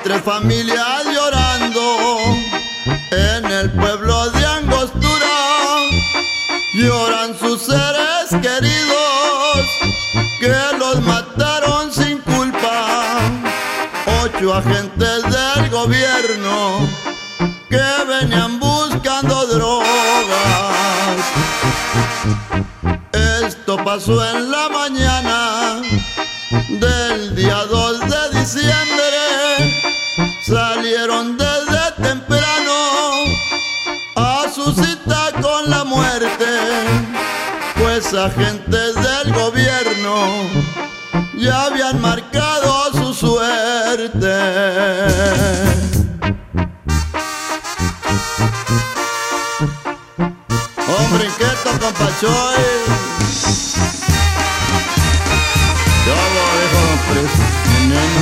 tres familias llorando en el pueblo de Angostura. Lloran sus seres queridos que los mataron sin culpa. 8 agentes del gobierno que venían buscando drogas. Esto pasó en la mañana del día 2 de diciembre. Salieron desde temprano a su cita con la muerte, pues agentes del gobierno ya habían marcado su suerte. Hombre inquieto, compachoy. Yo lo dejo, veneno.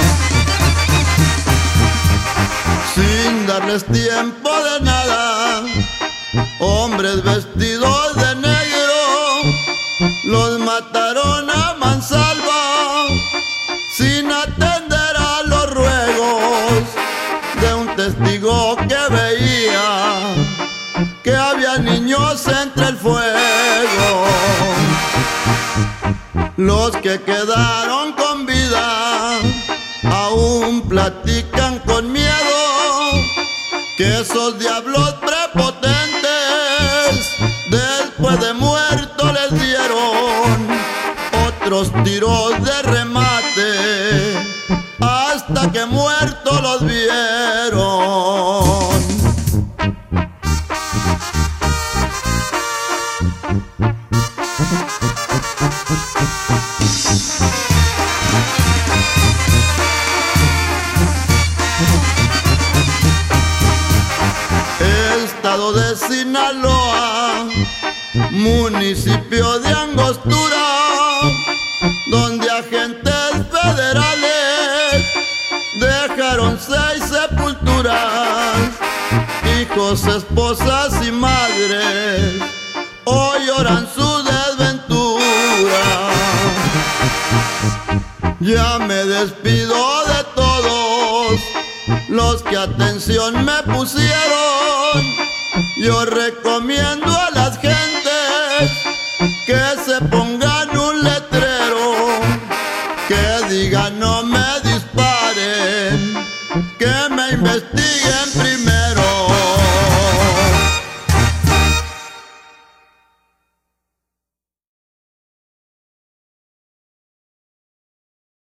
Sin darles tiempo de nada, hombres vestidos de negro los mataron a mansalva, sin atender a los ruegos de un testigo que veía que había niños entre el fuego. Los que quedaron con vida aún platican con miedo que esos diablos prepotentes después de muerto les dieron otros tiros de remate hasta que muertos los vieron. Estado de Sinaloa, municipio de Angostura, donde agentes federales dejaron 6 sepulturas. Hijos, esposas y madres hoy lloran su desventura. Ya me despido de todos los que atención me pusieron. Yo recomiendo a las gentes que se pongan un letrero que diga no me disparen, que me investiguen